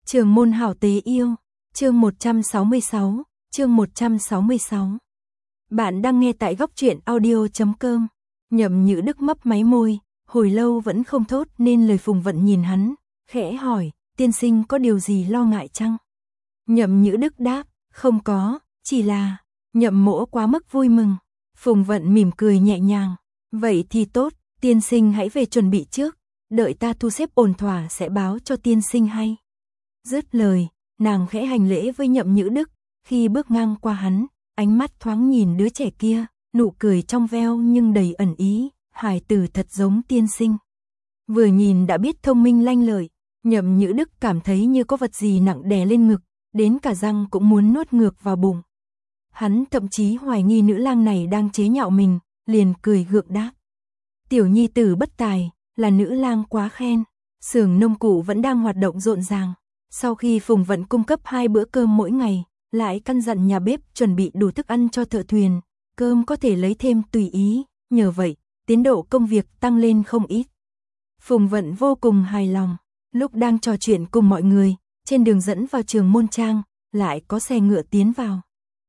Trường môn hảo tế yêu, chương 166, chương 166. Bạn đang nghe tại góc truyện audio.com. Nhậm Nhữ Đức mấp máy môi, hồi lâu vẫn không thốt nên lời. Phùng Vận nhìn hắn, khẽ hỏi, tiên sinh có điều gì lo ngại chăng? Nhậm Nhữ Đức đáp, không có, chỉ là, Nhậm Mỗ quá mức vui mừng. Phùng Vận mỉm cười nhẹ nhàng, vậy thì tốt, tiên sinh hãy về chuẩn bị trước, đợi ta thu xếp ổn thỏa sẽ báo cho tiên sinh hay. Dứt lời, nàng khẽ hành lễ với Nhậm Nhữ Đức, khi bước ngang qua hắn, ánh mắt thoáng nhìn đứa trẻ kia, nụ cười trong veo nhưng đầy ẩn ý, hài tử thật giống tiên sinh. Vừa nhìn đã biết thông minh lanh lợi, Nhậm Nhữ Đức cảm thấy như có vật gì nặng đè lên ngực, đến cả răng cũng muốn nuốt ngược vào bụng. Hắn thậm chí hoài nghi nữ lang này đang chế nhạo mình, liền cười gượng đáp. Tiểu nhi tử bất tài, là nữ lang quá khen. Xưởng nông cụ vẫn đang hoạt động rộn ràng. Sau khi Phùng Vận cung cấp 2 bữa cơm mỗi ngày, lại căn dặn nhà bếp chuẩn bị đủ thức ăn cho thợ thuyền, cơm có thể lấy thêm tùy ý, nhờ vậy, tiến độ công việc tăng lên không ít. Phùng Vận vô cùng hài lòng, lúc đang trò chuyện cùng mọi người, trên đường dẫn vào trường môn trang, lại có xe ngựa tiến vào.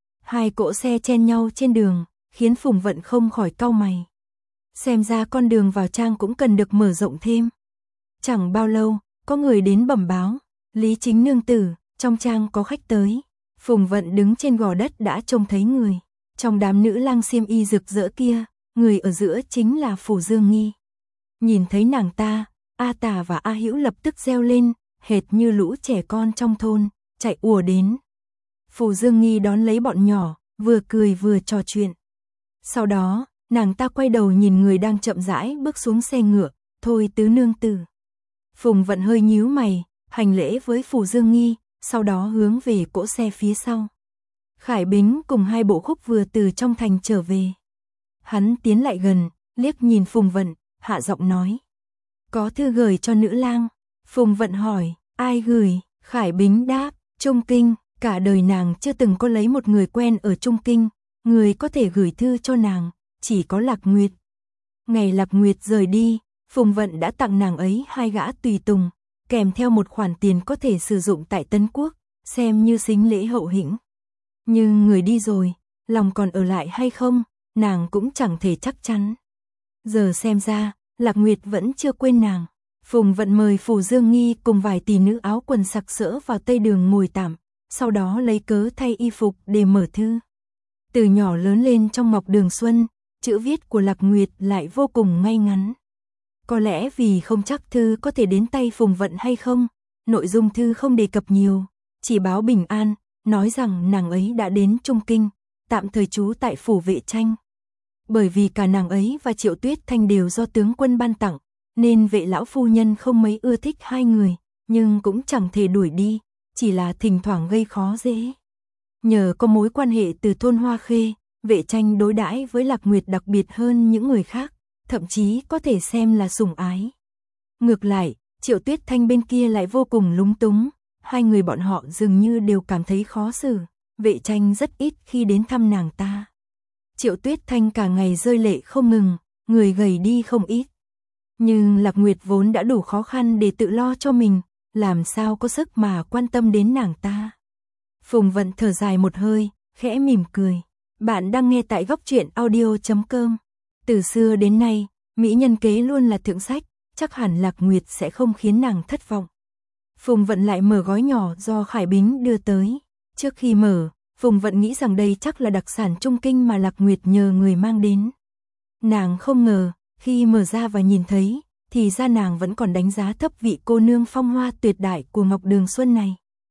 2 cỗ xe chen nhau trên đường, khiến Phùng Vận không khỏi cau mày. Xem ra con đường vào trang cũng cần được mở rộng thêm. Chẳng bao lâu, có người đến bẩm báo, Lý Chính nương tử, trong trang có khách tới. Phùng Vận đứng trên gò đất đã trông thấy người. Trong đám nữ lang xiêm y rực rỡ kia, người ở giữa chính là Phù Dương Nghi. Nhìn thấy nàng ta, A Tả và A Hữu lập tức reo lên, hệt như lũ trẻ con trong thôn, chạy ùa đến. Phù Dương Nghi đón lấy bọn nhỏ, vừa cười vừa trò chuyện. Sau đó, nàng ta quay đầu nhìn người đang chậm rãi bước xuống xe ngựa, thôi tứ nương tử. Phùng Vận hơi nhíu mày, hành lễ với Phù Dương Nghi, sau đó hướng về cỗ xe phía sau. Khải Bính cùng 2 bộ khúc vừa từ trong thành trở về. Hắn tiến lại gần, liếc nhìn Phùng Vận, hạ giọng nói. Có thư gửi cho nữ lang. Phùng Vận hỏi, ai gửi? Khải Bính đáp, Trung Kinh, cả đời nàng chưa từng có lấy một người quen ở Trung Kinh, người có thể gửi thư cho nàng, chỉ có Lạc Nguyệt. Ngày Lạc Nguyệt rời đi, Phùng Vận đã tặng nàng ấy 2 gã tùy tùng, kèm theo một khoản tiền có thể sử dụng tại Tấn Quốc, xem như sính lễ hậu hĩnh. Nhưng người đi rồi, lòng còn ở lại hay không, nàng cũng chẳng thể chắc chắn. Giờ xem ra, Lạc Nguyệt vẫn chưa quên nàng. Phùng Vận mời Phù Dương Nghi cùng vài tỷ nữ áo quần sặc sỡ vào tây đường ngồi tạm, sau đó lấy cớ thay y phục để mở thư. Từ nhỏ lớn lên trong Ngọc Đường Xuân, chữ viết của Lạc Nguyệt lại vô cùng ngay ngắn. Có lẽ vì không chắc thư có thể đến tay Phùng Vận hay không, nội dung thư không đề cập nhiều, chỉ báo bình an, nói rằng nàng ấy đã đến Trung Kinh, tạm thời trú tại phủ Vệ Tranh. Bởi vì cả nàng ấy và Triệu Tuyết Thanh đều do tướng quân ban tặng, nên Vệ lão phu nhân không mấy ưa thích 2 người, nhưng cũng chẳng thể đuổi đi, chỉ là thỉnh thoảng gây khó dễ. Nhờ có mối quan hệ từ thôn Hoa Khê, Vệ Tranh đối đãi với Lạc Nguyệt đặc biệt hơn những người khác, thậm chí có thể xem là sủng ái. Ngược lại, Triệu Tuyết Thanh bên kia lại vô cùng lúng túng, 2 người bọn họ dường như đều cảm thấy khó xử, Vệ Tranh rất ít khi đến thăm nàng ta. Triệu Tuyết Thanh cả ngày rơi lệ không ngừng, người gầy đi không ít. Nhưng Lạc Nguyệt vốn đã đủ khó khăn để tự lo cho mình, làm sao có sức mà quan tâm đến nàng ta. Phùng Vận thở dài một hơi, khẽ mỉm cười. Bạn đang nghe tại góc truyện audio.com. Từ xưa đến nay, mỹ nhân kế luôn là thượng sách, chắc hẳn Lạc Nguyệt sẽ không khiến nàng thất vọng. Phùng Vận lại mở gói nhỏ do Khải Bính đưa tới. Trước khi mở, Phùng Vận nghĩ rằng đây chắc là đặc sản Trung Kinh mà Lạc Nguyệt nhờ người mang đến. Nàng không ngờ, khi mở ra và nhìn thấy, thì ra nàng vẫn còn đánh giá thấp vị cô nương phong hoa tuyệt đại của Ngọc Đường Xuân này.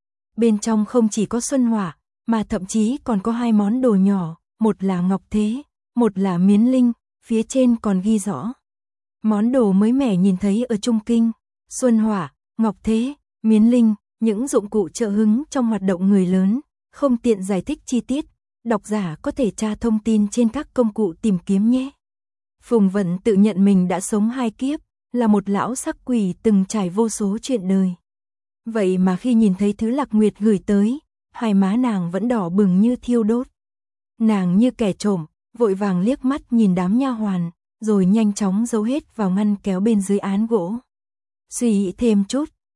Bên trong không chỉ có xuân hỏa, mà thậm chí còn có 2 món đồ nhỏ, một là ngọc thế, một là miến linh, phía trên còn ghi rõ. Món đồ mới mẻ nhìn thấy ở Trung Kinh, xuân hỏa, ngọc thế, miến linh, những dụng cụ trợ hứng trong hoạt động người lớn, không tiện giải thích chi tiết, độc giả có thể tra thông tin trên các công cụ tìm kiếm nhé. Phùng Vận tự nhận mình đã sống 2 kiếp, là một lão sắc quỷ từng trải vô số chuyện đời. Vậy mà khi nhìn thấy thứ Lạc Nguyệt gửi tới, 2 má nàng vẫn đỏ bừng như thiêu đốt. Nàng như kẻ trộm, vội vàng liếc mắt nhìn đám nha hoàn, rồi nhanh chóng giấu hết vào ngăn kéo bên dưới án gỗ. Suy nghĩ thêm chút,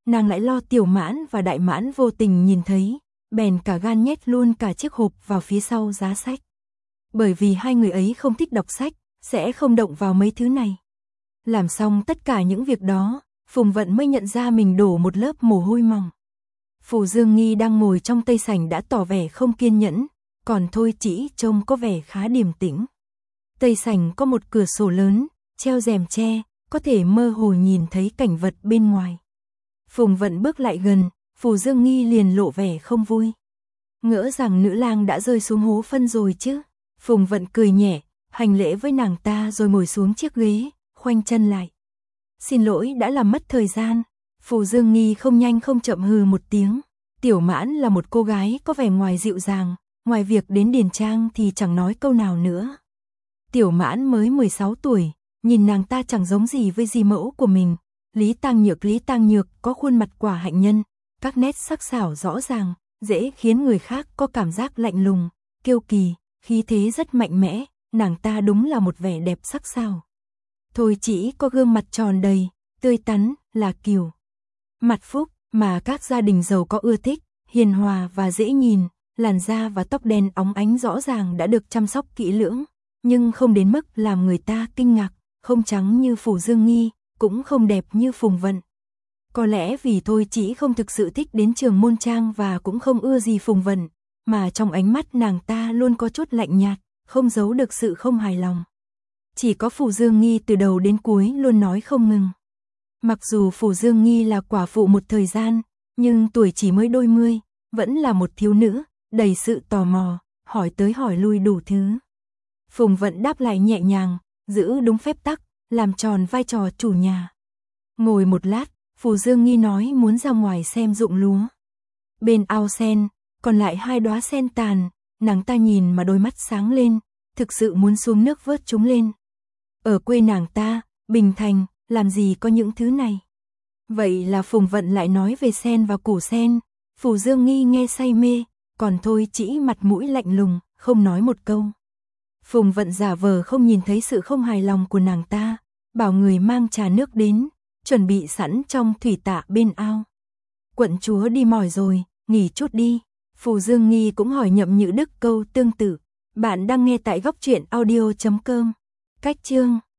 nàng lại lo Tiểu Mãn và Đại Mãn vô tình nhìn thấy, bèn cả gan nhét luôn cả chiếc hộp vào phía sau giá sách. Bởi vì hai người ấy không thích đọc sách, sẽ không động vào mấy thứ này. Làm xong tất cả những việc đó, Phùng Vận mới nhận ra mình đổ một lớp mồ hôi mỏng. Phù Dương Nghi đang ngồi trong tây sảnh đã tỏ vẻ không kiên nhẫn, còn Thôi Chỉ trông có vẻ khá điềm tĩnh. Tây sảnh có một cửa sổ lớn, treo rèm tre, có thể mơ hồ nhìn thấy cảnh vật bên ngoài. Phùng Vận bước lại gần, Phù Dương Nghi liền lộ vẻ không vui. Ngỡ rằng nữ lang đã rơi xuống hố phân rồi chứ. Phùng Vận cười nhẹ, hành lễ với nàng ta rồi ngồi xuống chiếc ghế, khoanh chân lại. Xin lỗi đã làm mất thời gian. Phù Dương Nghi không nhanh không chậm hừ một tiếng. Tiểu Mãn là một cô gái có vẻ ngoài dịu dàng, ngoài việc đến điền trang thì chẳng nói câu nào nữa. Tiểu Mãn mới 16 tuổi, nhìn nàng ta chẳng giống gì với di mẫu của mình. Lý Tang Nhược có khuôn mặt quả hạnh nhân, các nét sắc sảo rõ ràng, dễ khiến người khác có cảm giác lạnh lùng, kiêu kỳ, khí thế rất mạnh mẽ, nàng ta đúng là một vẻ đẹp sắc sảo. Thôi Chỉ có gương mặt tròn đầy, tươi tắn, là kiểu mặt phúc mà các gia đình giàu có ưa thích, hiền hòa và dễ nhìn, làn da và tóc đen óng ánh rõ ràng đã được chăm sóc kỹ lưỡng, nhưng không đến mức làm người ta kinh ngạc, không trắng như Phù Dương Nghi, cũng không đẹp như Phùng Vận. Có lẽ vì Thôi Chỉ không thực sự thích đến Trường Môn Trang và cũng không ưa gì Phùng Vận, mà trong ánh mắt nàng ta luôn có chút lạnh nhạt, không giấu được sự không hài lòng. Chỉ có Phù Dương Nghi từ đầu đến cuối luôn nói không ngừng. Mặc dù Phù Dương Nghi là quả phụ một thời gian, nhưng tuổi chỉ mới đôi mươi, vẫn là một thiếu nữ, đầy sự tò mò, hỏi tới hỏi lui đủ thứ. Phùng Vận đáp lại nhẹ nhàng, giữ đúng phép tắc, làm tròn vai trò chủ nhà. Ngồi một lát, Phù Dương Nghi nói muốn ra ngoài xem ruộng lúa. Bên ao sen, còn lại 2 đóa sen tàn, nàng ta nhìn mà đôi mắt sáng lên, thực sự muốn xuống nước vớt chúng lên. Ở quê nàng ta, Bình Thành, làm gì có những thứ này. Vậy là Phùng Vận lại nói về sen và củ sen, Phù Dương Nghi nghe say mê, còn Thôi Chỉ mặt mũi lạnh lùng, không nói một câu. Phùng Vận giả vờ không nhìn thấy sự không hài lòng của nàng ta, bảo người mang trà nước đến, chuẩn bị sẵn trong thủy tạ bên ao. Quận chúa đi mỏi rồi, nghỉ chút đi. Phù Dương Nghi cũng hỏi Nhậm Nhữ Đức câu tương tự. Bạn đang nghe tại góc truyện audio.com. Cách chương